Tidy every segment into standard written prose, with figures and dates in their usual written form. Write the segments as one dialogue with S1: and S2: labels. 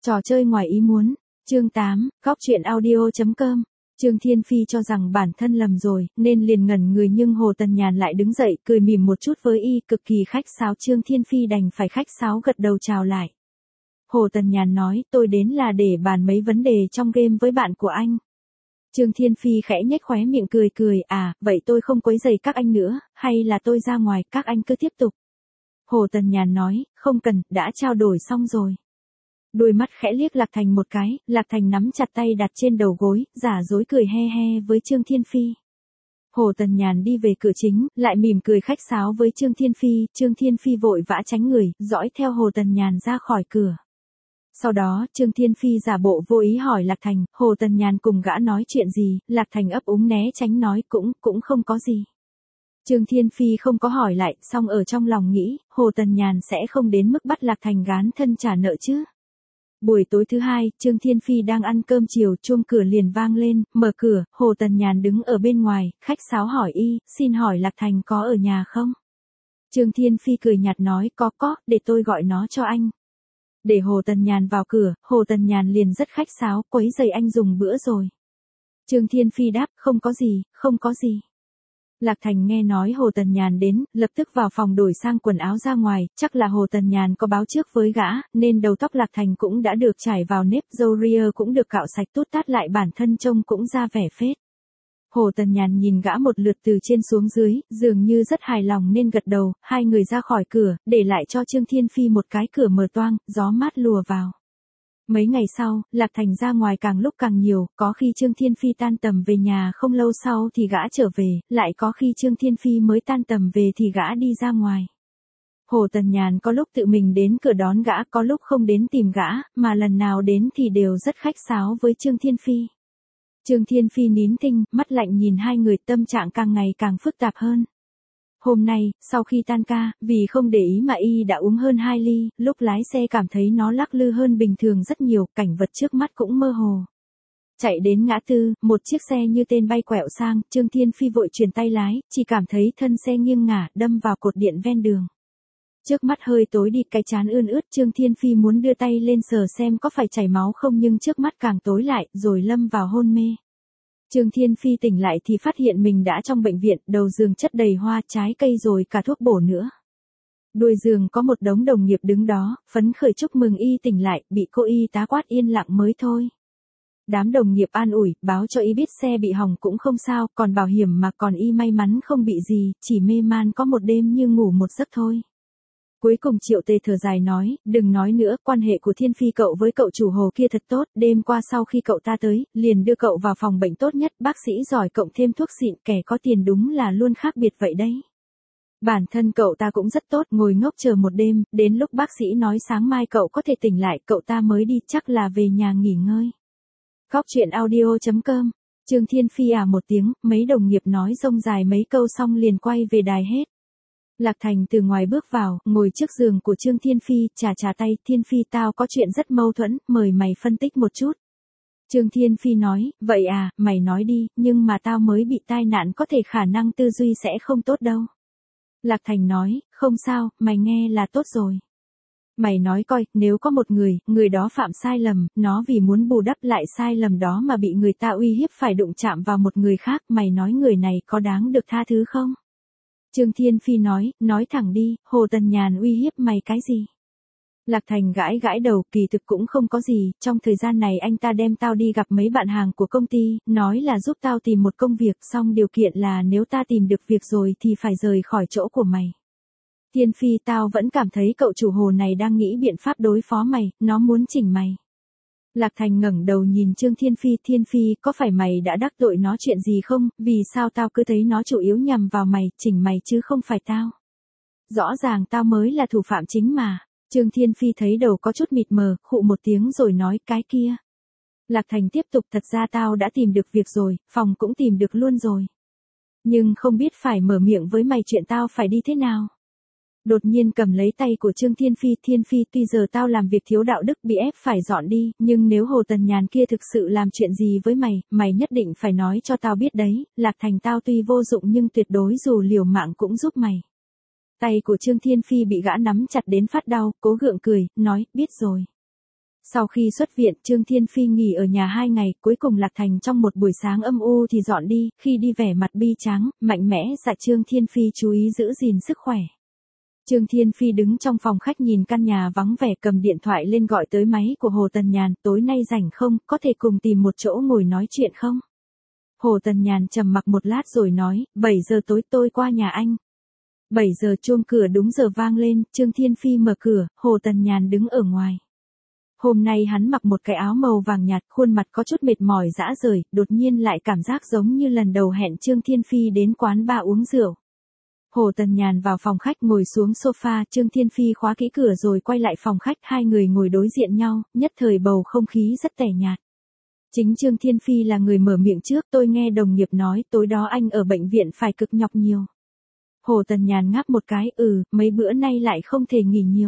S1: Trò chơi ngoài ý muốn. Chương 8, góc truyện audio.com. Trương Thiên Phi cho rằng bản thân lầm rồi, nên liền ngẩn người, nhưng Hồ Tần Nhàn lại đứng dậy, cười mỉm một chút với y, cực kỳ khách sáo. Trương Thiên Phi đành phải khách sáo gật đầu chào lại. Hồ Tần Nhàn nói, tôi đến là để bàn mấy vấn đề trong game với bạn của anh. Trương Thiên Phi khẽ nhếch khóe miệng cười cười, vậy tôi không quấy rầy các anh nữa, hay là tôi ra ngoài, các anh cứ tiếp tục. Hồ Tần Nhàn nói, không cần, đã trao đổi xong rồi. Đôi mắt khẽ liếc Lạc Thành một cái, Lạc Thành nắm chặt tay đặt trên đầu gối, giả dối cười he he với Trương Thiên Phi. Hồ Tần Nhàn đi về cửa chính, lại mỉm cười khách sáo với Trương Thiên Phi. Trương Thiên Phi vội vã tránh người, dõi theo Hồ Tần Nhàn ra khỏi cửa. Sau đó, Trương Thiên Phi giả bộ vô ý hỏi Lạc Thành, Hồ Tần Nhàn cùng gã nói chuyện gì. Lạc Thành ấp úng né tránh nói, cũng không có gì. Trương Thiên Phi không có hỏi lại, song ở trong lòng nghĩ, Hồ Tần Nhàn sẽ không đến mức bắt Lạc Thành gán thân trả nợ chứ. Buổi tối thứ hai, Trương Thiên Phi đang ăn cơm chiều, chuông cửa liền vang lên, mở cửa, Hồ Tần Nhàn đứng ở bên ngoài, khách sáo hỏi y, xin hỏi Lạc Thành có ở nhà không? Trương Thiên Phi cười nhạt nói, có, để tôi gọi nó cho anh. Để Hồ Tần Nhàn vào cửa, Hồ Tần Nhàn liền rất khách sáo, quấy rầy anh dùng bữa rồi. Trương Thiên Phi đáp, không có gì. Lạc Thành nghe nói Hồ Tần Nhàn đến, lập tức vào phòng đổi sang quần áo ra ngoài, chắc là Hồ Tần Nhàn có báo trước với gã, nên đầu tóc Lạc Thành cũng đã được chải vào nếp, râu ria cũng được cạo sạch tút tát lại, bản thân trông cũng ra vẻ phết. Hồ Tần Nhàn nhìn gã một lượt từ trên xuống dưới, dường như rất hài lòng nên gật đầu, hai người ra khỏi cửa, để lại cho Trương Thiên Phi một cái cửa mở toang, gió mát lùa vào. Mấy ngày sau, Lạc Thành ra ngoài càng lúc càng nhiều, có khi Trương Thiên Phi tan tầm về nhà không lâu sau thì gã trở về, lại có khi Trương Thiên Phi mới tan tầm về thì gã đi ra ngoài. Hồ Tần Nhàn có lúc tự mình đến cửa đón gã, có lúc không đến tìm gã, mà lần nào đến thì đều rất khách sáo với Trương Thiên Phi. Trương Thiên Phi nín thinh, mắt lạnh nhìn hai người, tâm trạng càng ngày càng phức tạp hơn. Hôm nay, sau khi tan ca, vì không để ý mà y đã uống hơn 2 ly, lúc lái xe cảm thấy nó lắc lư hơn bình thường rất nhiều, cảnh vật trước mắt cũng mơ hồ. Chạy đến ngã tư, một chiếc xe như tên bay quẹo sang, Trương Thiên Phi vội chuyển tay lái, chỉ cảm thấy thân xe nghiêng ngả, đâm vào cột điện ven đường. Trước mắt hơi tối đi, cái trán ươn ướt, Trương Thiên Phi muốn đưa tay lên sờ xem có phải chảy máu không, nhưng trước mắt càng tối lại, rồi lâm vào hôn mê. Trương Thiên Phi tỉnh lại thì phát hiện mình đã trong bệnh viện, đầu giường chất đầy hoa, trái cây rồi cả thuốc bổ nữa. Đuôi giường có một đống đồng nghiệp đứng đó, phấn khởi chúc mừng y tỉnh lại, bị cô y tá quát yên lặng mới thôi. Đám đồng nghiệp an ủi, báo cho y biết xe bị hỏng cũng không sao, còn bảo hiểm mà, còn y may mắn không bị gì, chỉ mê man có một đêm như ngủ một giấc thôi. Cuối cùng Triệu Tề thở dài nói, đừng nói nữa, quan hệ của Thiên Phi cậu với cậu chủ Hồ kia thật tốt, đêm qua sau khi cậu ta tới, liền đưa cậu vào phòng bệnh tốt nhất, bác sĩ giỏi cộng thêm thuốc xịn, kẻ có tiền đúng là luôn khác biệt vậy đấy. Bản thân cậu ta cũng rất tốt, ngồi ngốc chờ một đêm, đến lúc bác sĩ nói sáng mai cậu có thể tỉnh lại, cậu ta mới đi, chắc là về nhà nghỉ ngơi. Góc truyện audio.com. Trương Thiên Phi một tiếng, mấy đồng nghiệp nói rông dài mấy câu xong liền quay về đài hết. Lạc Thành từ ngoài bước vào, ngồi trước giường của Trương Thiên Phi, chà tay, Thiên Phi tao có chuyện rất mâu thuẫn, mời mày phân tích một chút. Trương Thiên Phi nói, vậy mày nói đi, nhưng mà tao mới bị tai nạn, có thể khả năng tư duy sẽ không tốt đâu. Lạc Thành nói, không sao, mày nghe là tốt rồi. Mày nói coi, nếu có một người đó phạm sai lầm, nó vì muốn bù đắp lại sai lầm đó mà bị người ta uy hiếp phải đụng chạm vào một người khác, mày nói người này có đáng được tha thứ không? Trương Thiên Phi nói thẳng đi, Hồ Tần Nhàn uy hiếp mày cái gì? Lạc Thành gãi đầu, kỳ thực cũng không có gì, trong thời gian này anh ta đem tao đi gặp mấy bạn hàng của công ty, nói là giúp tao tìm một công việc, xong điều kiện là nếu ta tìm được việc rồi thì phải rời khỏi chỗ của mày. Thiên Phi tao vẫn cảm thấy cậu chủ Hồ này đang nghĩ biện pháp đối phó mày, nó muốn chỉnh mày. Lạc Thành ngẩng đầu nhìn Trương Thiên Phi, có phải mày đã đắc tội nó chuyện gì không, vì sao tao cứ thấy nó chủ yếu nhằm vào mày, chỉnh mày chứ không phải tao. Rõ ràng tao mới là thủ phạm chính mà. Trương Thiên Phi thấy đầu có chút mịt mờ, khụ một tiếng rồi nói cái kia. Lạc Thành tiếp tục, thật ra tao đã tìm được việc rồi, phòng cũng tìm được luôn rồi. Nhưng không biết phải mở miệng với mày chuyện tao phải đi thế nào. Đột nhiên cầm lấy tay của Trương Thiên Phi, tuy giờ tao làm việc thiếu đạo đức bị ép phải dọn đi, nhưng nếu Hồ Tần Nhàn kia thực sự làm chuyện gì với mày nhất định phải nói cho tao biết đấy, Lạc Thành tao tuy vô dụng nhưng tuyệt đối dù liều mạng cũng giúp mày. Tay của Trương Thiên Phi bị gã nắm chặt đến phát đau, cố gượng cười, nói, biết rồi. Sau khi xuất viện, Trương Thiên Phi nghỉ ở nhà 2 ngày, cuối cùng Lạc Thành trong một buổi sáng âm u thì dọn đi, khi đi vẻ mặt bi tráng, mạnh mẽ dặn Trương Thiên Phi chú ý giữ gìn sức khỏe. Trương Thiên Phi đứng trong phòng khách nhìn căn nhà vắng vẻ, cầm điện thoại lên gọi tới máy của Hồ Tần Nhàn, tối nay rảnh không, có thể cùng tìm một chỗ ngồi nói chuyện không? Hồ Tần Nhàn trầm mặc một lát rồi nói, 7 giờ tối tôi qua nhà anh. 7 giờ chuông cửa đúng giờ vang lên, Trương Thiên Phi mở cửa, Hồ Tần Nhàn đứng ở ngoài. Hôm nay hắn mặc một cái áo màu vàng nhạt, khuôn mặt có chút mệt mỏi rã rời, đột nhiên lại cảm giác giống như lần đầu hẹn Trương Thiên Phi đến quán bar uống rượu. Hồ Tần Nhàn vào phòng khách ngồi xuống sofa, Trương Thiên Phi khóa kỹ cửa rồi quay lại phòng khách, hai người ngồi đối diện nhau, nhất thời bầu không khí rất tẻ nhạt. Chính Trương Thiên Phi là người mở miệng trước, tôi nghe đồng nghiệp nói tối đó anh ở bệnh viện phải cực nhọc nhiều. Hồ Tần Nhàn ngáp một cái, mấy bữa nay lại không thể nghỉ nhiều.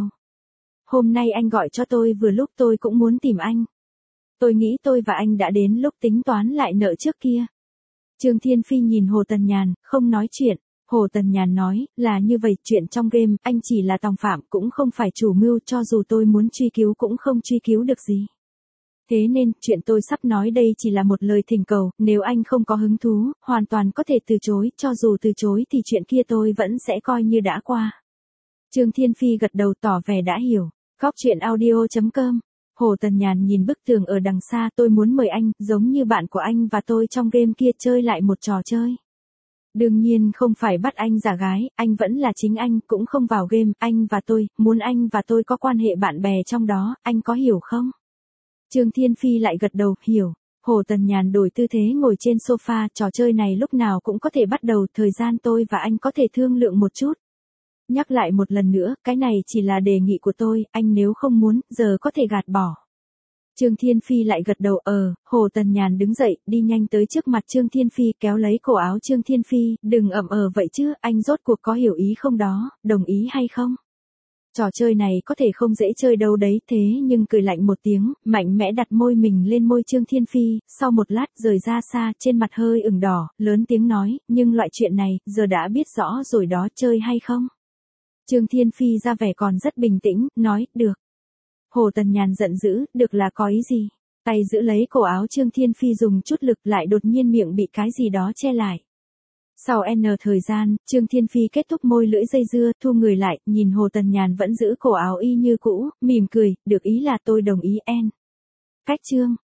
S1: Hôm nay anh gọi cho tôi vừa lúc tôi cũng muốn tìm anh. Tôi nghĩ tôi và anh đã đến lúc tính toán lại nợ trước kia. Trương Thiên Phi nhìn Hồ Tần Nhàn, không nói chuyện. Hồ Tần Nhàn nói, là như vậy, chuyện trong game, anh chỉ là tòng phạm, cũng không phải chủ mưu, cho dù tôi muốn truy cứu cũng không truy cứu được gì. Thế nên, chuyện tôi sắp nói đây chỉ là một lời thỉnh cầu, nếu anh không có hứng thú, hoàn toàn có thể từ chối, cho dù từ chối thì chuyện kia tôi vẫn sẽ coi như đã qua. Trương Thiên Phi gật đầu tỏ vẻ đã hiểu. Góc truyện audio.com. Hồ Tần Nhàn nhìn bức tường ở đằng xa, tôi muốn mời anh, giống như bạn của anh và tôi trong game kia chơi lại một trò chơi. Đương nhiên không phải bắt anh giả gái, anh vẫn là chính anh, cũng không vào game, anh và tôi, muốn anh và tôi có quan hệ bạn bè trong đó, anh có hiểu không? Trương Thiên Phi lại gật đầu, hiểu. Hồ Tần Nhàn đổi tư thế ngồi trên sofa, trò chơi này lúc nào cũng có thể bắt đầu, thời gian tôi và anh có thể thương lượng một chút. Nhắc lại một lần nữa, cái này chỉ là đề nghị của tôi, anh nếu không muốn, giờ có thể gạt bỏ. Trương Thiên Phi lại gật đầu, Hồ Tần Nhàn đứng dậy, đi nhanh tới trước mặt Trương Thiên Phi, kéo lấy cổ áo Trương Thiên Phi, đừng vậy chứ, anh rốt cuộc có hiểu ý không đó, đồng ý hay không? Trò chơi này có thể không dễ chơi đâu đấy, thế nhưng cười lạnh một tiếng, mạnh mẽ đặt môi mình lên môi Trương Thiên Phi, sau một lát rời ra xa, trên mặt hơi ửng đỏ, lớn tiếng nói, nhưng loại chuyện này, giờ đã biết rõ rồi đó, chơi hay không? Trương Thiên Phi ra vẻ còn rất bình tĩnh, nói, được. Hồ Tần Nhàn giận dữ, được là có ý gì? Tay giữ lấy cổ áo Trương Thiên Phi dùng chút lực lại đột nhiên miệng bị cái gì đó che lại. Sau N thời gian, Trương Thiên Phi kết thúc môi lưỡi dây dưa, thu người lại, nhìn Hồ Tần Nhàn vẫn giữ cổ áo y như cũ, mỉm cười, được ý là tôi đồng ý N. Cách Trương.